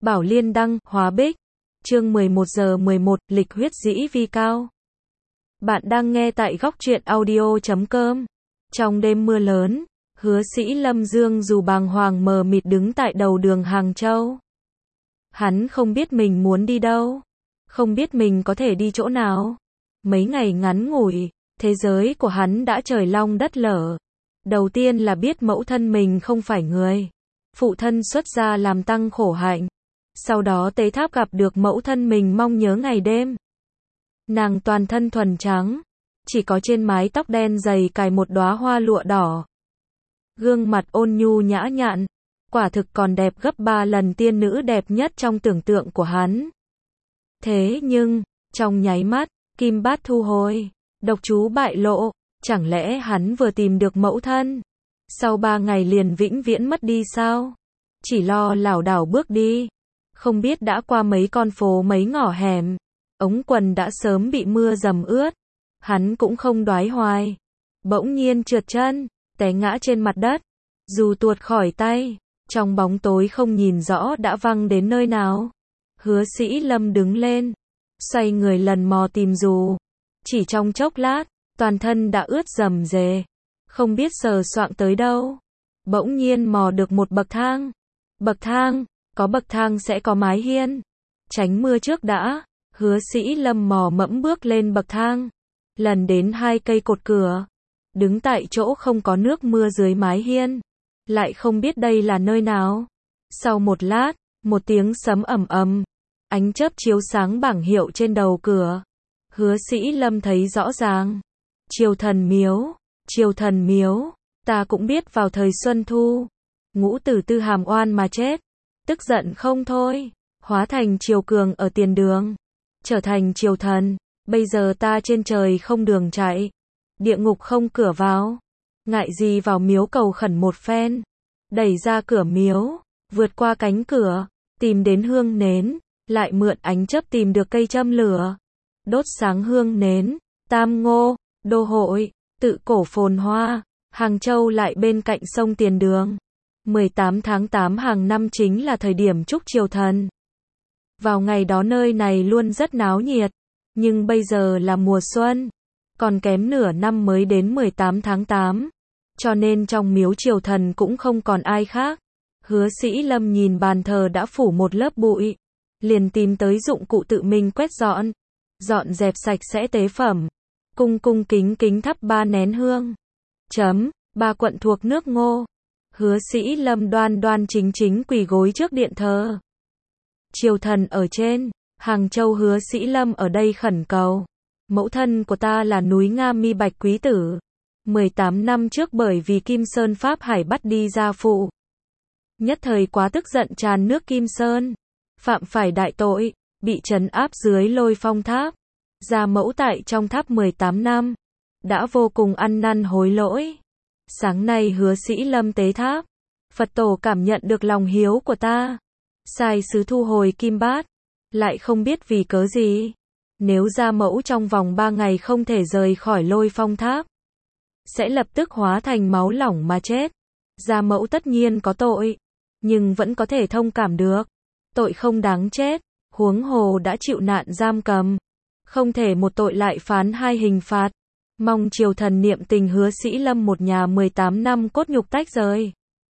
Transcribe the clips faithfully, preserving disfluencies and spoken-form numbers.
Bảo Liên đăng, Hóa Bích. Chương mười một giờ mười một, lịch huyết dĩ vi cao. Bạn đang nghe tại góc truyện audio chấm com. Trong đêm mưa lớn, Hứa Sĩ Lâm Dương dù bàng hoàng mờ mịt đứng tại đầu đường Hàng Châu. Hắn không biết mình muốn đi đâu, không biết mình có thể đi chỗ nào. Mấy ngày ngắn ngủi, thế giới của hắn đã trời long đất lở. Đầu tiên là biết mẫu thân mình không phải người, phụ thân xuất gia làm tăng khổ hạnh. Sau đó tế tháp gặp được mẫu thân mình mong nhớ ngày đêm. Nàng toàn thân thuần trắng, chỉ có trên mái tóc đen dày cài một đóa hoa lụa đỏ. Gương mặt ôn nhu nhã nhặn, quả thực còn đẹp gấp ba lần tiên nữ đẹp nhất trong tưởng tượng của hắn. Thế nhưng, trong nháy mắt, kim bát thu hồi, độc chú bại lộ, chẳng lẽ hắn vừa tìm được mẫu thân, sau ba ngày liền vĩnh viễn mất đi sao? Chỉ lo lảo đảo bước đi, không biết đã qua mấy con phố mấy ngõ hẻm, ống quần đã sớm bị mưa dầm ướt. Hắn cũng không đoái hoài, bỗng nhiên trượt chân, té ngã trên mặt đất, dù tuột khỏi tay, trong bóng tối không nhìn rõ đã văng đến nơi nào. Hứa Sĩ Lâm đứng lên, xoay người lần mò tìm dù, chỉ trong chốc lát, toàn thân đã ướt rầm rề, không biết sờ soạng tới đâu. Bỗng nhiên mò được một bậc thang, bậc thang, có bậc thang sẽ có mái hiên. Tránh mưa trước đã, Hứa Sĩ Lâm mò mẫm bước lên bậc thang, lần đến hai cây cột cửa, đứng tại chỗ không có nước mưa dưới mái hiên, lại không biết đây là nơi nào. Sau một lát, một tiếng sấm ầm ầm, ánh chớp chiếu sáng bảng hiệu trên đầu cửa. Hứa Sĩ Lâm thấy rõ ràng, Triều Thần Miếu, Triều Thần Miếu, ta cũng biết vào thời Xuân Thu, Ngũ Tử Tư hàm oan mà chết, tức giận không thôi, hóa thành triều cường ở tiền đường, trở thành triều thần. Bây giờ ta trên trời không đường chạy, địa ngục không cửa vào, ngại gì vào miếu cầu khẩn một phen. Đẩy ra cửa miếu, vượt qua cánh cửa, tìm đến hương nến, lại mượn ánh chớp tìm được cây châm lửa, đốt sáng hương nến. Tam Ngô, đô hội, tự cổ phồn hoa, Hàng Châu lại bên cạnh sông Tiền Đường. mười tám tháng tám hàng năm chính là thời điểm chúc triều thần. Vào ngày đó nơi này luôn rất náo nhiệt, nhưng bây giờ là mùa xuân, còn kém nửa năm mới đến mười tám tháng tám, cho nên trong miếu triều thần cũng không còn ai khác. Hứa Sĩ Lâm nhìn bàn thờ đã phủ một lớp bụi, liền tìm tới dụng cụ tự mình quét dọn, dọn dẹp sạch sẽ tế phẩm, cung cung kính kính thắp ba nén hương. Chấm, ba quận thuộc nước Ngô. Hứa Sĩ Lâm đoan đoan chính chính quỳ gối trước điện thờ. Triều thần ở trên, Hàng Châu Hứa Sĩ Lâm ở đây khẩn cầu. Mẫu thân của ta là núi Nga Mi Bạch quý tử. mười tám năm trước bởi vì Kim Sơn Pháp Hải bắt đi gia phụ. Nhất thời quá tức giận tràn nước Kim Sơn. Phạm phải đại tội, bị trấn áp dưới Lôi Phong Tháp. Gia mẫu tại trong tháp mười tám năm. Đã vô cùng ăn năn hối lỗi. Sáng nay Hứa Sĩ Lâm tế tháp. Phật tổ cảm nhận được lòng hiếu của ta. Sai sứ thu hồi kim bát. Lại không biết vì cớ gì. Nếu gia mẫu trong vòng ba ngày không thể rời khỏi Lôi Phong Tháp, sẽ lập tức hóa thành máu lỏng mà chết. Gia mẫu tất nhiên có tội, nhưng vẫn có thể thông cảm được. Tội không đáng chết, huống hồ đã chịu nạn giam cầm. Không thể một tội lại phán hai hình phạt. Mong triều thần niệm tình Hứa Sĩ Lâm một nhà mười tám năm cốt nhục tách rời.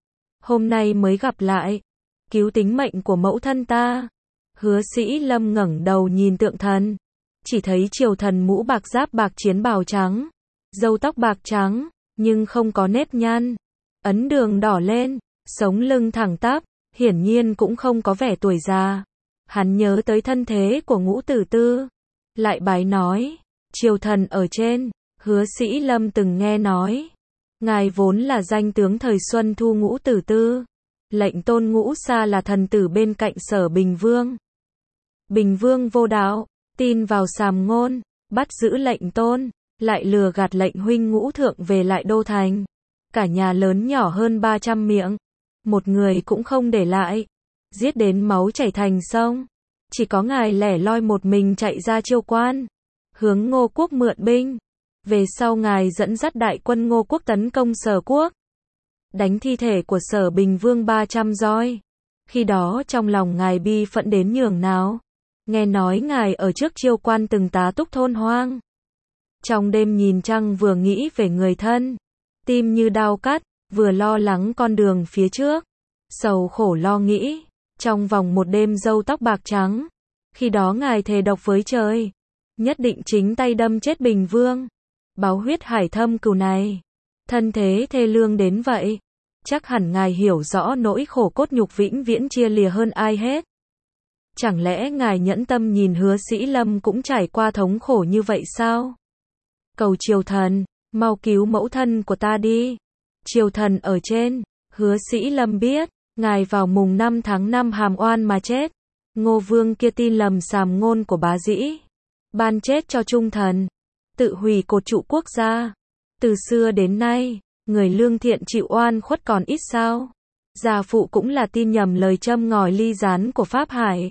Hôm nay mới gặp lại, cứu tính mệnh của mẫu thân ta. Hứa Sĩ Lâm ngẩng đầu nhìn tượng thần, chỉ thấy triều thần mũ bạc giáp bạc chiến bào trắng, râu tóc bạc trắng, nhưng không có nếp nhăn, ấn đường đỏ lên, sống lưng thẳng tắp, hiển nhiên cũng không có vẻ tuổi già. Hắn nhớ tới thân thế của Ngũ Tử Tư, lại bái nói, triều thần ở trên, Hứa Sĩ Lâm từng nghe nói, ngài vốn là danh tướng thời Xuân Thu Ngũ Tử Tư, lệnh tôn Ngũ Sa là thần tử bên cạnh Sở Bình Vương. Bình Vương vô đạo, tin vào sàm ngôn, bắt giữ lệnh tôn, lại lừa gạt lệnh huynh Ngũ Thượng về lại đô thành. Cả nhà lớn nhỏ hơn ba trăm miệng, một người cũng không để lại, giết đến máu chảy thành sông. Chỉ có ngài lẻ loi một mình chạy ra chiêu quan, hướng Ngô quốc mượn binh. Về sau ngài dẫn dắt đại quân Ngô quốc tấn công Sở quốc, đánh thi thể của Sở Bình Vương ba trăm roi. Khi đó trong lòng ngài bi phẫn đến nhường nào. Nghe nói ngài ở trước Chiêu Quan từng tá túc thôn hoang. Trong đêm nhìn trăng vừa nghĩ về người thân, tim như đau cắt, vừa lo lắng con đường phía trước, sầu khổ lo nghĩ, trong vòng một đêm râu tóc bạc trắng. Khi đó ngài thề độc với trời, nhất định chính tay đâm chết Bình Vương, báo huyết hải thâm cừu này. Thân thế thê lương đến vậy, chắc hẳn ngài hiểu rõ nỗi khổ cốt nhục vĩnh viễn chia lìa hơn ai hết. Chẳng lẽ ngài nhẫn tâm nhìn Hứa Sĩ Lâm cũng trải qua thống khổ như vậy sao? Cầu triều thần, mau cứu mẫu thân của ta đi. Triều thần ở trên, Hứa Sĩ Lâm biết, ngài vào mùng năm tháng năm hàm oan mà chết. Ngô Vương kia tin lầm sàm ngôn của bá dĩ, ban chết cho trung thần, tự hủy cột trụ quốc gia. Từ xưa đến nay, người lương thiện chịu oan khuất còn ít sao? Gia phụ cũng là tin nhầm lời châm ngòi ly gián của Pháp Hải.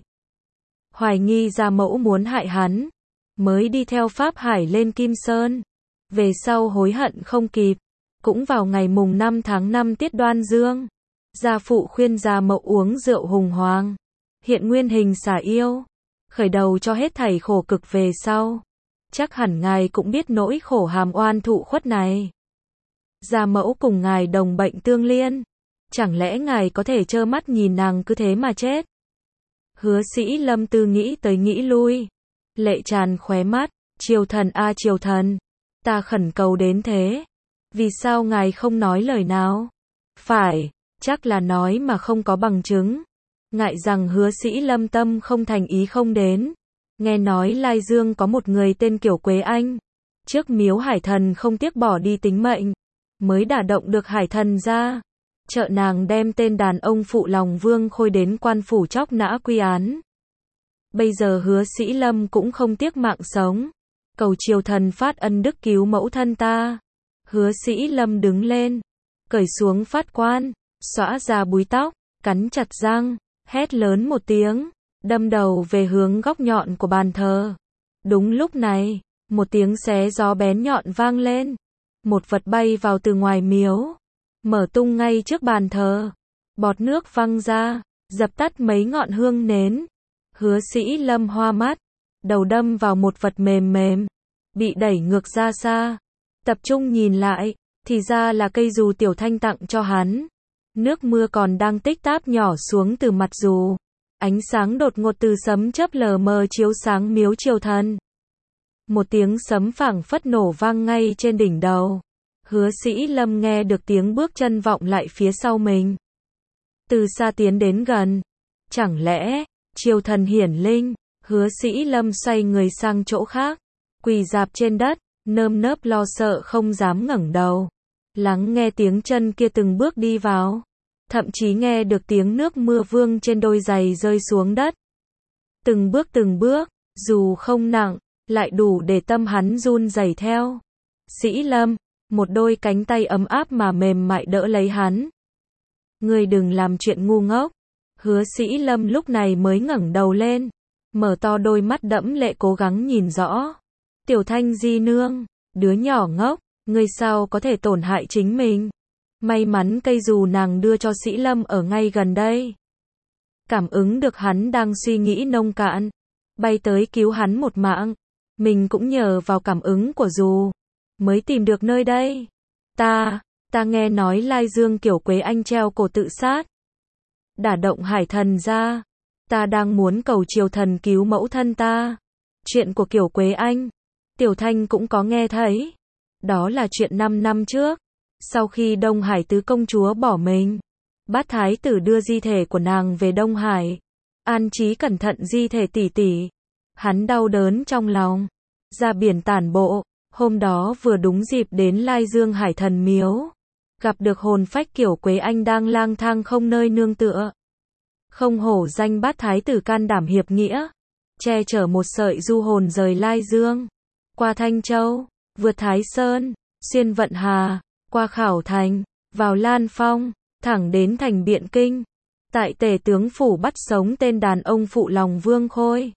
Hoài nghi gia mẫu muốn hại hắn, mới đi theo Pháp Hải lên Kim Sơn. Về sau hối hận không kịp, cũng vào ngày mùng năm tháng năm tiết Đoan Dương, gia phụ khuyên gia mẫu uống rượu hùng hoàng, hiện nguyên hình xả yêu, khởi đầu cho hết thảy khổ cực về sau. Chắc hẳn ngài cũng biết nỗi khổ hàm oan thụ khuất này. Gia mẫu cùng ngài đồng bệnh tương liên, chẳng lẽ ngài có thể trơ mắt nhìn nàng cứ thế mà chết? Hứa Sĩ Lâm tư nghĩ tới nghĩ lui, lệ tràn khóe mắt. Triều thần a à, triều thần, ta khẩn cầu đến thế, vì sao ngài không nói lời nào? Phải, chắc là nói mà không có bằng chứng. Ngại rằng Hứa Sĩ Lâm tâm không thành ý không đến. Nghe nói Lai Dương có một người tên Kiều Quế Anh, trước miếu hải thần không tiếc bỏ đi tính mệnh, mới đả động được hải thần ra. Trợ nàng đem tên đàn ông phụ lòng Vương Khôi đến quan phủ chóc nã quy án. Bây giờ Hứa Sĩ Lâm cũng không tiếc mạng sống, cầu triều thần phát ân đức cứu mẫu thân ta. Hứa Sĩ Lâm đứng lên, cởi xuống phát quan, xõa ra búi tóc, cắn chặt răng, hét lớn một tiếng, đâm đầu về hướng góc nhọn của bàn thờ. Đúng lúc này, một tiếng xé gió bén nhọn vang lên, một vật bay vào từ ngoài miếu, mở tung ngay trước bàn thờ, bọt nước văng ra, dập tắt mấy ngọn hương nến. Hứa Sĩ Lâm hoa mắt, đầu đâm vào một vật mềm mềm, bị đẩy ngược ra xa. Tập trung nhìn lại, thì ra là cây dù Tiểu Thanh tặng cho hắn. Nước mưa còn đang tích táp nhỏ xuống từ mặt dù. Ánh sáng đột ngột từ sấm chớp lờ mờ chiếu sáng miếu triều thần. Một tiếng sấm phảng phất nổ vang ngay trên đỉnh đầu. Hứa Sĩ Lâm nghe được tiếng bước chân vọng lại phía sau mình. Từ xa tiến đến gần. Chẳng lẽ, triều thần hiển linh? Hứa Sĩ Lâm xoay người sang chỗ khác, quỳ rạp trên đất, nơm nớp lo sợ không dám ngẩng đầu. Lắng nghe tiếng chân kia từng bước đi vào. Thậm chí nghe được tiếng nước mưa vương trên đôi giày rơi xuống đất. Từng bước từng bước, dù không nặng, lại đủ để tâm hắn run rẩy theo. Sĩ Lâm, một đôi cánh tay ấm áp mà mềm mại đỡ lấy hắn. Ngươi đừng làm chuyện ngu ngốc. Hứa Sĩ Lâm lúc này mới ngẩng đầu lên, mở to đôi mắt đẫm lệ cố gắng nhìn rõ. Tiểu Thanh di nương, đứa nhỏ ngốc, ngươi sao có thể tổn hại chính mình? May mắn cây dù nàng đưa cho Sĩ Lâm ở ngay gần đây. Cảm ứng được hắn đang suy nghĩ nông cạn, bay tới cứu hắn một mạng. Mình cũng nhờ vào cảm ứng của dù, mới tìm được nơi đây. Ta, ta nghe nói Lai Dương Kiều Quế Anh treo cổ tự sát. Đả động hải thần ra. Ta đang muốn cầu triều thần cứu mẫu thân ta. Chuyện của Kiều Quế Anh, Tiểu Thanh cũng có nghe thấy. Đó là chuyện năm năm trước. Sau khi Đông Hải tứ công chúa bỏ mình, Bát thái tử đưa di thể của nàng về Đông Hải, an trí cẩn thận di thể tỷ tỷ. Hắn đau đớn trong lòng, ra biển tản bộ. Hôm đó vừa đúng dịp đến Lai Dương Hải thần miếu, gặp được hồn phách Kiều Quế Anh đang lang thang không nơi nương tựa. Không hổ danh Bát thái tử can đảm hiệp nghĩa, che chở một sợi du hồn rời Lai Dương, qua Thanh Châu, vượt Thái Sơn, xuyên Vận Hà, qua Khảo Thành, vào Lan Phong, thẳng đến thành Biện Kinh. Tại Tề tướng phủ bắt sống tên đàn ông phụ lòng Vương Khôi.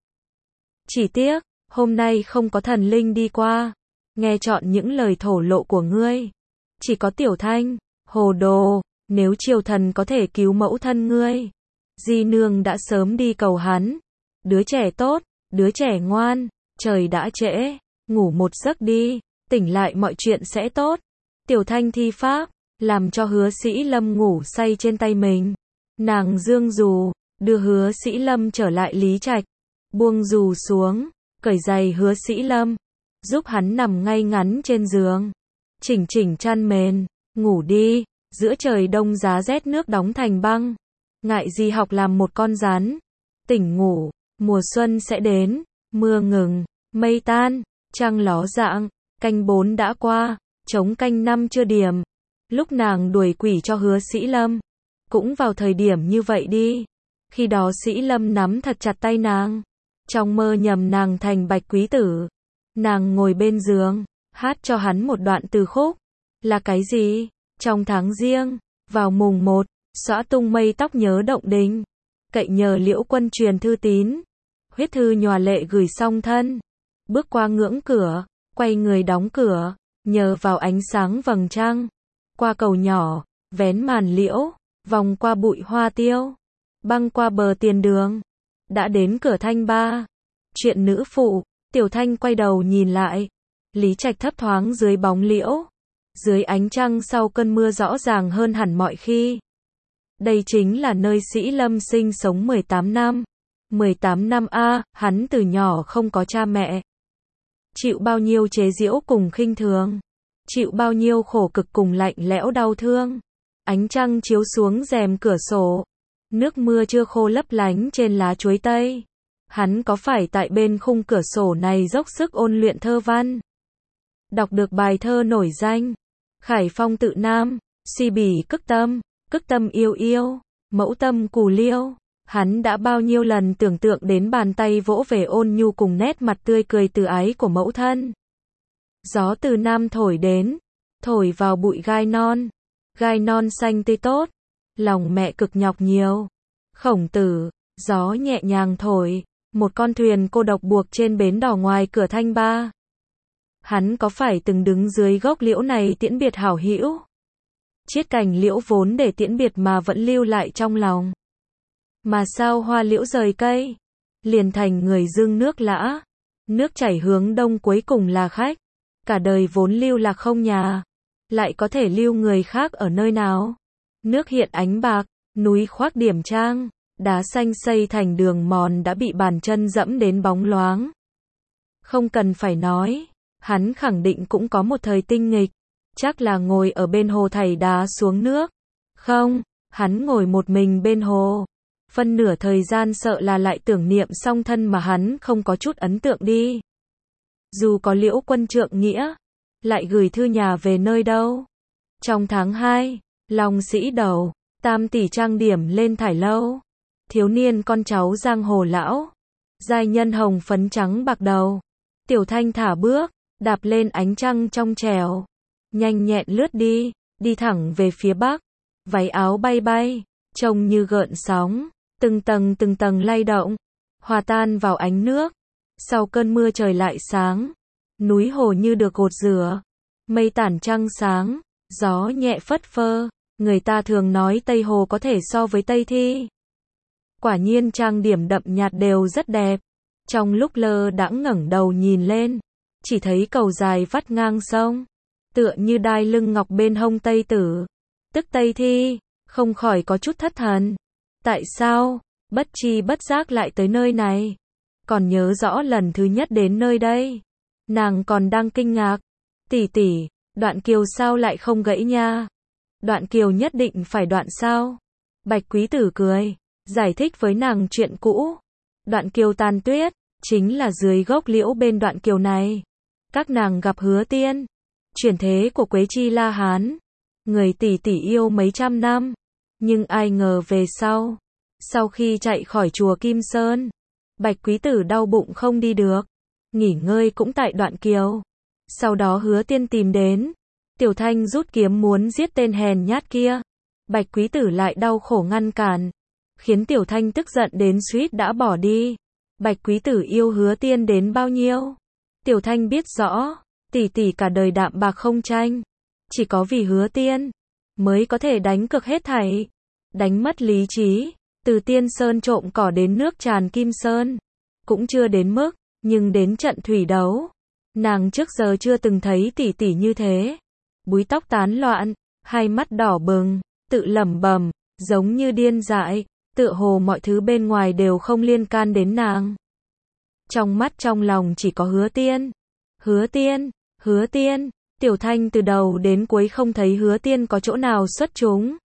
Chỉ tiếc, hôm nay không có thần linh đi qua, nghe trọn những lời thổ lộ của ngươi. Chỉ có Tiểu Thanh, hồ đồ, nếu triều thần có thể cứu mẫu thân ngươi, Di nương đã sớm đi cầu hắn. Đứa trẻ tốt, đứa trẻ ngoan, trời đã trễ, ngủ một giấc đi, tỉnh lại mọi chuyện sẽ tốt. Tiểu Thanh thi pháp, làm cho Hứa Sĩ Lâm ngủ say trên tay mình. Nàng giương dù, đưa Hứa Sĩ Lâm trở lại Lý Trạch, buông dù xuống, cởi giày Hứa Sĩ Lâm, giúp hắn nằm ngay ngắn trên giường, chỉnh chỉnh chăn mền, ngủ đi, giữa trời đông giá rét nước đóng thành băng, ngại gì học làm một con rắn, tỉnh ngủ, mùa xuân sẽ đến, mưa ngừng, mây tan, trăng ló dạng, canh bốn đã qua, trống canh năm chưa điểm, lúc nàng đuổi quỷ cho Hứa Sĩ Lâm, cũng vào thời điểm như vậy đi, khi đó Sĩ Lâm nắm thật chặt tay nàng, trong mơ nhầm nàng thành Bạch Quý Tử, nàng ngồi bên giường, hát cho hắn một đoạn từ khúc, là cái gì? Trong tháng riêng, vào mùng một, xõa tung mây tóc nhớ động đình, cậy nhờ Liễu Quân truyền thư tín, huyết thư nhòa lệ gửi song thân, bước qua ngưỡng cửa, quay người đóng cửa, nhờ vào ánh sáng vầng trăng, qua cầu nhỏ, vén màn liễu, vòng qua bụi hoa tiêu, băng qua bờ tiền đường, đã đến cửa Thanh Ba. Chuyện nữ phụ, Tiểu Thanh quay đầu nhìn lại, Lý Trạch thấp thoáng dưới bóng liễu, dưới ánh trăng sau cơn mưa rõ ràng hơn hẳn mọi khi. Đây chính là nơi Sĩ Lâm sinh sống mười tám năm. mười tám năm a, hắn từ nhỏ không có cha mẹ. Chịu bao nhiêu chế giễu cùng khinh thường, chịu bao nhiêu khổ cực cùng lạnh lẽo đau thương. Ánh trăng chiếu xuống rèm cửa sổ, nước mưa chưa khô lấp lánh trên lá chuối tây. Hắn có phải tại bên khung cửa sổ này dốc sức ôn luyện thơ văn, đọc được bài thơ nổi danh, Khải Phong tự nam, si bỉ cức tâm, cức tâm yêu yêu, mẫu tâm cù liêu. Hắn đã bao nhiêu lần tưởng tượng đến bàn tay vỗ về ôn nhu cùng nét mặt tươi cười từ ái của mẫu thân. Gió từ nam thổi đến, thổi vào bụi gai non, gai non xanh tươi tốt, lòng mẹ cực nhọc nhiều. Khổng Tử, gió nhẹ nhàng thổi, một con thuyền cô độc buộc trên bến đò ngoài cửa Thanh Ba. Hắn có phải từng đứng dưới gốc liễu này tiễn biệt hảo hữu? Chiết cành liễu vốn để tiễn biệt mà vẫn lưu lại trong lòng. Mà sao hoa liễu rời cây, liền thành người dưng nước lã, nước chảy hướng đông cuối cùng là khách, cả đời vốn lưu lạc không nhà, lại có thể lưu người khác ở nơi nào? Nước hiện ánh bạc, núi khoác điểm trang, đá xanh xây thành đường mòn đã bị bàn chân dẫm đến bóng loáng. Không cần phải nói, hắn khẳng định cũng có một thời tinh nghịch, chắc là ngồi ở bên hồ thảy đá xuống nước. Không, hắn ngồi một mình bên hồ. Phân nửa thời gian sợ là lại tưởng niệm song thân mà hắn không có chút ấn tượng đi. Dù có Liễu Quân trượng nghĩa, lại gửi thư nhà về nơi đâu. Trong tháng hai, Long Sĩ Đầu, Tam tỷ trang điểm lên thải lâu. Thiếu niên con cháu giang hồ lão, giai nhân hồng phấn trắng bạc đầu. Tiểu Thanh thả bước, đạp lên ánh trăng trong trẻo, nhanh nhẹn lướt đi, đi thẳng về phía bắc. Váy áo bay bay, trông như gợn sóng, từng tầng từng tầng lay động, hòa tan vào ánh nước. Sau cơn mưa trời lại sáng, núi hồ như được gột rửa, mây tản trăng sáng, gió nhẹ phất phơ. Người ta thường nói Tây Hồ có thể so với Tây Thi. Quả nhiên trang điểm đậm nhạt đều rất đẹp. Trong lúc lơ đãng ngẩng đầu nhìn lên, chỉ thấy cầu dài vắt ngang sông, tựa như đai lưng ngọc bên hông Tây Tử, tức Tây Thi, không khỏi có chút thất thần. Tại sao, bất chi bất giác lại tới nơi này? Còn nhớ rõ lần thứ nhất đến nơi đây, nàng còn đang kinh ngạc. Tỷ tỷ, đoạn kiều sao lại không gãy nha? Đoạn kiều nhất định phải đoạn sao? Bạch Quý Tử cười, giải thích với nàng chuyện cũ. Đoạn kiều tàn tuyết, chính là dưới gốc liễu bên đoạn kiều này. Các nàng gặp Hứa Tiên, chuyển thế của Quế Chi La Hán. Người tỷ tỷ yêu mấy trăm năm, nhưng ai ngờ về sau. Sau khi chạy khỏi chùa Kim Sơn, Bạch Quý Tử đau bụng không đi được, nghỉ ngơi cũng tại đoạn kiều. Sau đó Hứa Tiên tìm đến, Tiểu Thanh rút kiếm muốn giết tên hèn nhát kia. Bạch Quý Tử lại đau khổ ngăn cản, khiến Tiểu Thanh tức giận đến suýt đã bỏ đi. Bạch Quý Tử yêu Hứa Tiên đến bao nhiêu? Tiểu Thanh biết rõ, tỷ tỷ cả đời đạm bạc không tranh, chỉ có vì Hứa Tiên mới có thể đánh cược hết thảy, đánh mất lý trí, Từ Tiên Sơn trộm cỏ đến nước tràn Kim Sơn, cũng chưa đến mức, nhưng đến trận thủy đấu, nàng trước giờ chưa từng thấy tỷ tỷ như thế. Búi tóc tán loạn, hai mắt đỏ bừng, tự lẩm bẩm, giống như điên dại, tựa hồ mọi thứ bên ngoài đều không liên can đến nàng. Trong mắt trong lòng chỉ có Hứa Tiên. Hứa Tiên, Hứa Tiên, Tiểu Thanh từ đầu đến cuối không thấy Hứa Tiên có chỗ nào xuất chúng.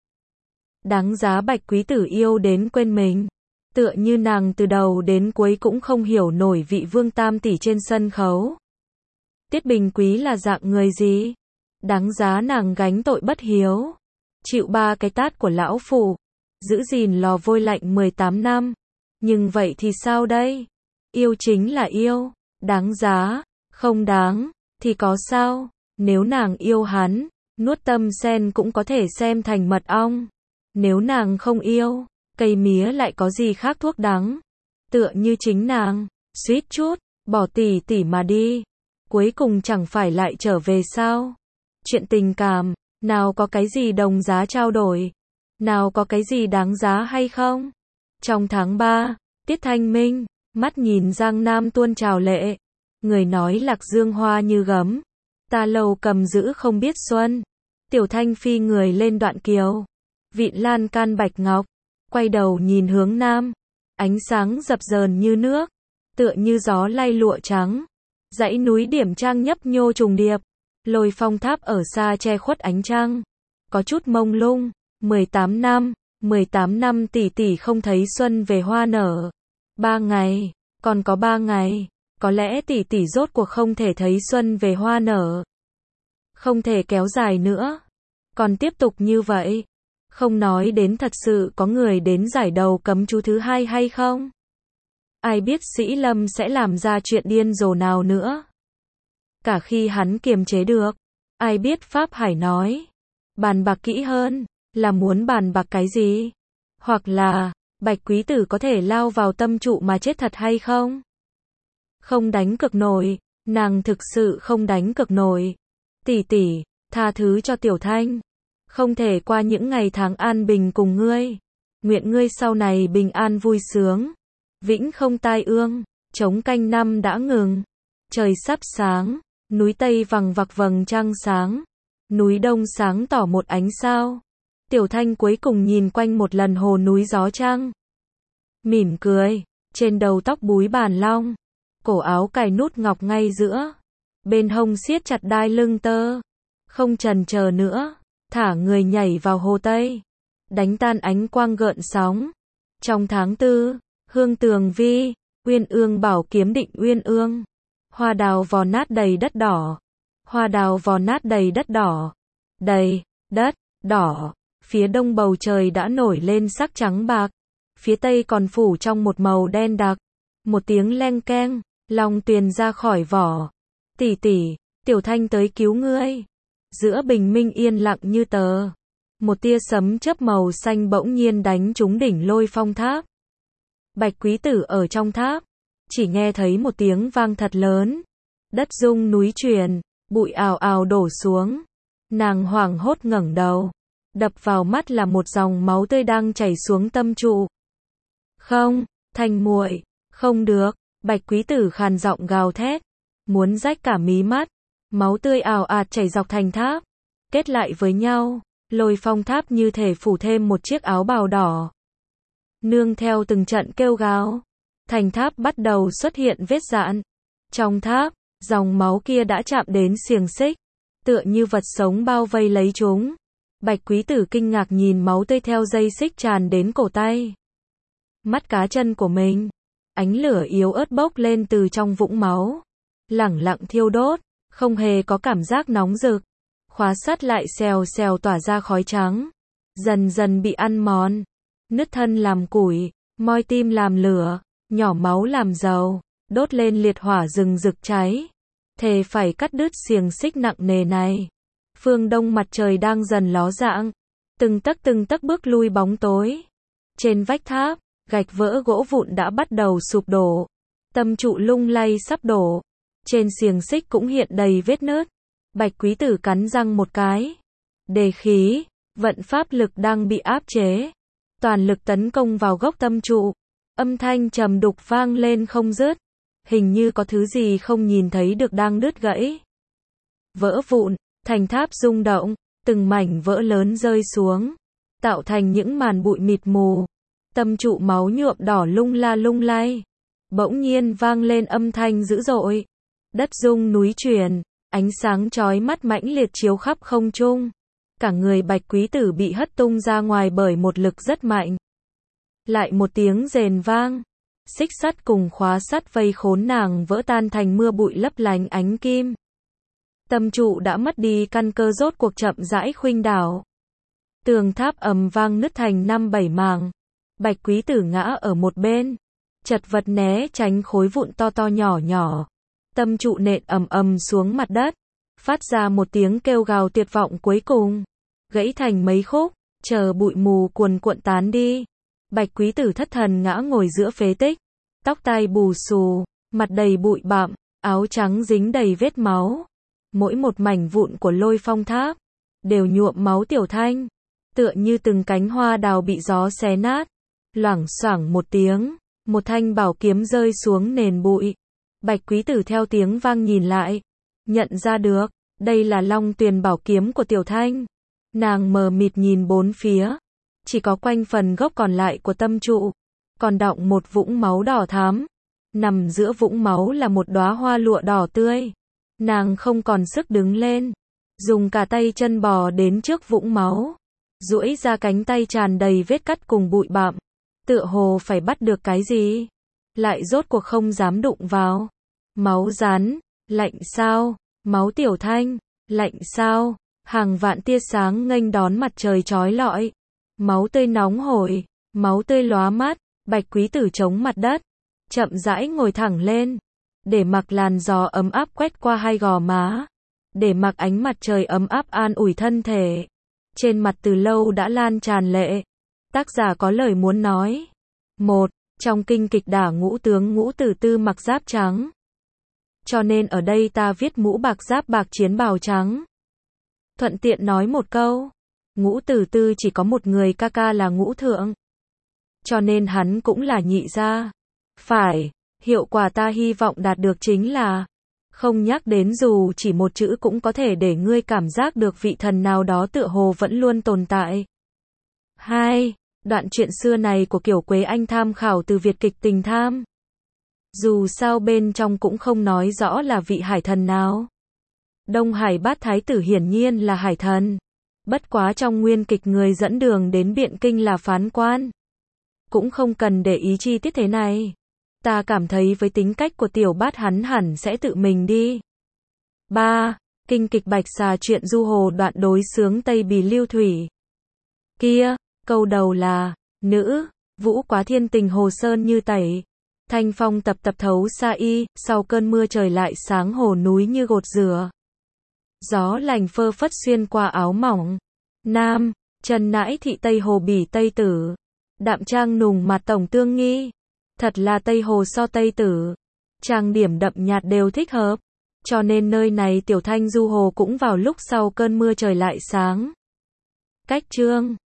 Đáng giá Bạch Quý Tử yêu đến quên mình. Tựa như nàng từ đầu đến cuối cũng không hiểu nổi vị vương tam tỷ trên sân khấu. Tiết Bình Quý là dạng người gì? Đáng giá nàng gánh tội bất hiếu. Chịu ba cái tát của lão phủ. Giữ gìn lò vôi lạnh mười tám năm. Nhưng vậy thì sao đây? Yêu chính là yêu. Đáng giá. Không đáng. Thì có sao? Nếu nàng yêu hắn, nuốt tâm sen cũng có thể xem thành mật ong. Nếu nàng không yêu, cây mía lại có gì khác thuốc đắng. Tựa như chính nàng, suýt chút, bỏ tỷ tỷ mà đi. Cuối cùng chẳng phải lại trở về sao? Chuyện tình cảm, nào có cái gì đồng giá trao đổi? Nào có cái gì đáng giá hay không? Trong tháng ba, Tiết Thanh Minh, mắt nhìn Giang Nam tuôn trào lệ. Người nói lạc dương hoa như gấm. Ta lâu cầm giữ không biết xuân. Tiểu Thanh phi người lên đoạn kiều. Vịn lan can bạch ngọc. Quay đầu nhìn hướng nam. Ánh sáng dập dờn như nước. Tựa như gió lay lụa trắng. Dãy núi điểm trang nhấp nhô trùng điệp. Lôi phong tháp ở xa che khuất ánh trăng. Có chút mông lung. mười tám năm. mười tám năm tỷ tỷ không thấy xuân về hoa nở. Ba ngày. Còn có ba ngày. Có lẽ tỷ tỷ rốt cuộc không thể thấy xuân về hoa nở. Không thể kéo dài nữa. Còn tiếp tục như vậy. Không nói đến thật sự có người đến giải đầu cấm chú thứ hai hay không. Ai biết Sĩ Lâm sẽ làm ra chuyện điên rồ nào nữa. Cả khi hắn kiềm chế được. Ai biết Pháp Hải nói. Bàn bạc kỹ hơn. Là muốn bàn bạc cái gì? Hoặc là, Bạch Quý Tử có thể lao vào tâm trụ mà chết thật hay không? Không đánh cược nổi. Nàng thực sự không đánh cược nổi. Tỷ tỷ, tha thứ cho Tiểu Thanh. Không thể qua những ngày tháng an bình cùng ngươi. Nguyện ngươi sau này bình an vui sướng. Vĩnh không tai ương. Trống canh năm đã ngừng. Trời sắp sáng. Núi Tây vằng vặc vầng trăng sáng. Núi Đông sáng tỏ một ánh sao. Tiểu Thanh cuối cùng nhìn quanh một lần hồ núi gió trăng. Mỉm cười. Trên đầu tóc búi bàn long. Cổ áo cài nút ngọc ngay giữa. Bên hông siết chặt đai lưng tơ. Không chần chờ nữa. Thả người nhảy vào hồ Tây. Đánh tan ánh quang gợn sóng. Trong tháng tư, hương tường vi, uyên ương bảo kiếm định uyên ương. Hoa đào vò nát đầy đất đỏ. Hoa đào vò nát đầy đất đỏ. Đầy, đất, đỏ. Phía đông bầu trời đã nổi lên sắc trắng bạc. Phía tây còn phủ trong một màu đen đặc. Một tiếng leng keng, long tuyền ra khỏi vỏ. Tỷ tỷ, Tiểu Thanh tới cứu ngươi. Giữa bình minh yên lặng như tờ. Một tia sấm chớp màu xanh bỗng nhiên đánh trúng đỉnh Lôi Phong tháp. Bạch Quý Tử ở trong tháp. Chỉ nghe thấy một tiếng vang thật lớn. Đất rung núi chuyển. Bụi ào ào đổ xuống. Nàng hoảng hốt ngẩng đầu. Đập vào mắt là một dòng máu tươi đang chảy xuống tâm trụ. Không, Thanh muội, không được. Bạch Quý Tử khàn giọng gào thét. Muốn rách cả mí mắt. Máu tươi ào ạt chảy dọc thành tháp. Kết lại với nhau. Lôi Phong tháp như thể phủ thêm một chiếc áo bào đỏ. Nương theo từng trận kêu gào. Thành tháp bắt đầu xuất hiện vết dạn. Trong tháp, dòng máu kia đã chạm đến xiềng xích. Tựa như vật sống bao vây lấy chúng. Bạch Quý Tử kinh ngạc nhìn máu tươi theo dây xích tràn đến cổ tay. Mắt cá chân của mình. Ánh lửa yếu ớt bốc lên từ trong vũng máu. Lẳng lặng thiêu đốt. Không hề có cảm giác nóng rực. Khóa sắt lại xèo xèo tỏa ra khói trắng. Dần dần bị ăn mòn. Nứt thân làm củi. Moi tim làm lửa. Nhỏ máu làm dầu. Đốt lên liệt hỏa rừng rực cháy. Thề phải cắt đứt xiềng xích nặng nề này. Phương đông mặt trời đang dần ló dạng. Từng tấc từng tấc bước lui bóng tối. Trên vách tháp, gạch vỡ gỗ vụn đã bắt đầu sụp đổ. Tâm trụ lung lay sắp đổ. Trên xiềng xích cũng hiện đầy vết nứt. Bạch Quý Tử cắn răng một cái. Đề khí, vận pháp lực đang bị áp chế. toàn lực tấn công vào gốc tâm trụ. Âm thanh trầm đục vang lên không dứt. Hình như có thứ gì không nhìn thấy được đang đứt gãy. Vỡ vụn, thành tháp rung động, từng mảnh vỡ lớn rơi xuống, tạo thành những màn bụi mịt mù. Tâm trụ máu nhuộm đỏ lung la lung lay. Bỗng nhiên vang lên âm thanh dữ dội. Đất rung núi chuyển, ánh sáng chói mắt mãnh liệt chiếu khắp không trung. Cả người Bạch Quý Tử bị hất tung ra ngoài bởi một lực rất mạnh. Lại một tiếng rền vang. Xích sắt cùng khóa sắt vây khốn nàng vỡ tan thành mưa bụi lấp lánh ánh kim. Tâm trụ đã mất đi căn cơ, rốt cuộc chậm rãi khuynh đảo. Tường tháp ầm vang nứt thành năm bảy mảng. Bạch Quý Tử ngã ở một bên, chật vật né tránh khối vụn to to nhỏ nhỏ. Tâm trụ nện ầm ầm xuống mặt đất, phát ra một tiếng kêu gào tuyệt vọng cuối cùng, gãy thành mấy khúc, chờ bụi mù cuồn cuộn tán đi. Bạch Quý Tử thất thần ngã ngồi giữa phế tích, tóc tai bù xù, mặt đầy bụi bặm, áo trắng dính đầy vết máu. Mỗi một mảnh vụn của Lôi Phong tháp đều nhuộm máu Tiểu Thanh, tựa như từng cánh hoa đào bị gió xé nát. Loảng xoảng một tiếng, một thanh bảo kiếm rơi xuống nền bụi. Bạch Quý Tử theo tiếng vang nhìn lại, nhận ra được, đây là Long Tuyền bảo kiếm của Tiểu Thanh. Nàng mờ mịt nhìn bốn phía, chỉ có quanh phần gốc còn lại của tâm trụ, còn đọng một vũng máu đỏ thắm. Nằm giữa vũng máu là một đóa hoa lụa đỏ tươi. Nàng không còn sức đứng lên, dùng cả tay chân bò đến trước vũng máu, duỗi ra cánh tay tràn đầy vết cắt cùng bụi bặm, tựa hồ phải bắt được cái gì, lại rốt cuộc không dám đụng vào. Máu rắn, lạnh sao? Máu Tiểu Thanh, lạnh sao? Hàng vạn tia sáng nghênh đón mặt trời chói lọi. Máu tươi nóng hổi, máu tươi lóa mắt. Bạch Quý Tử chống mặt đất, chậm rãi ngồi thẳng lên, để mặc làn gió ấm áp quét qua hai gò má, để mặc ánh mặt trời ấm áp an ủi thân thể. Trên mặt từ lâu đã lan tràn lệ. Tác giả có lời muốn nói. Một, trong kinh kịch đả ngũ tướng Ngũ Tử Tư mặc giáp trắng. Cho nên ở đây ta viết mũ bạc giáp bạc chiến bào trắng. Thuận tiện nói một câu, Ngũ Tử Tư chỉ có một người ca ca là Ngũ Thượng. Cho nên hắn cũng là nhị gia. Phải, hiệu quả ta hy vọng đạt được chính là không nhắc đến dù chỉ một chữ cũng có thể để ngươi cảm giác được vị thần nào đó tựa hồ vẫn luôn tồn tại. Hai, đoạn truyện xưa này của Kiều Quế Anh tham khảo từ Việt kịch Tình Tham. Dù sao bên trong cũng không nói rõ là vị hải thần nào. Đông Hải Bát Thái Tử hiển nhiên là hải thần. Bất quá trong nguyên kịch người dẫn đường đến Biện Kinh là phán quan. Cũng không cần để ý chi tiết thế này. Ta cảm thấy với tính cách của Tiểu Bát hắn hẳn sẽ tự mình đi. Ba. Kinh kịch Bạch Xà chuyện du hồ đoạn đối xướng Tây Bì Lưu Thủy. Kia, câu đầu là, nữ, vũ quá thiên tình hồ sơn như tẩy. Thanh phong tập tập thấu xa y, sau cơn mưa trời lại sáng hồ núi như gột rửa. Gió lành phơ phất xuyên qua áo mỏng. Nam, Trần Nãi thị Tây Hồ Bỉ Tây Tử. Đạm trang nùng mặt tổng tương nghi. Thật là Tây Hồ so Tây Tử. Trang điểm đậm nhạt đều thích hợp. Cho nên nơi này Tiểu Thanh du hồ cũng vào lúc sau cơn mưa trời lại sáng. Cách chương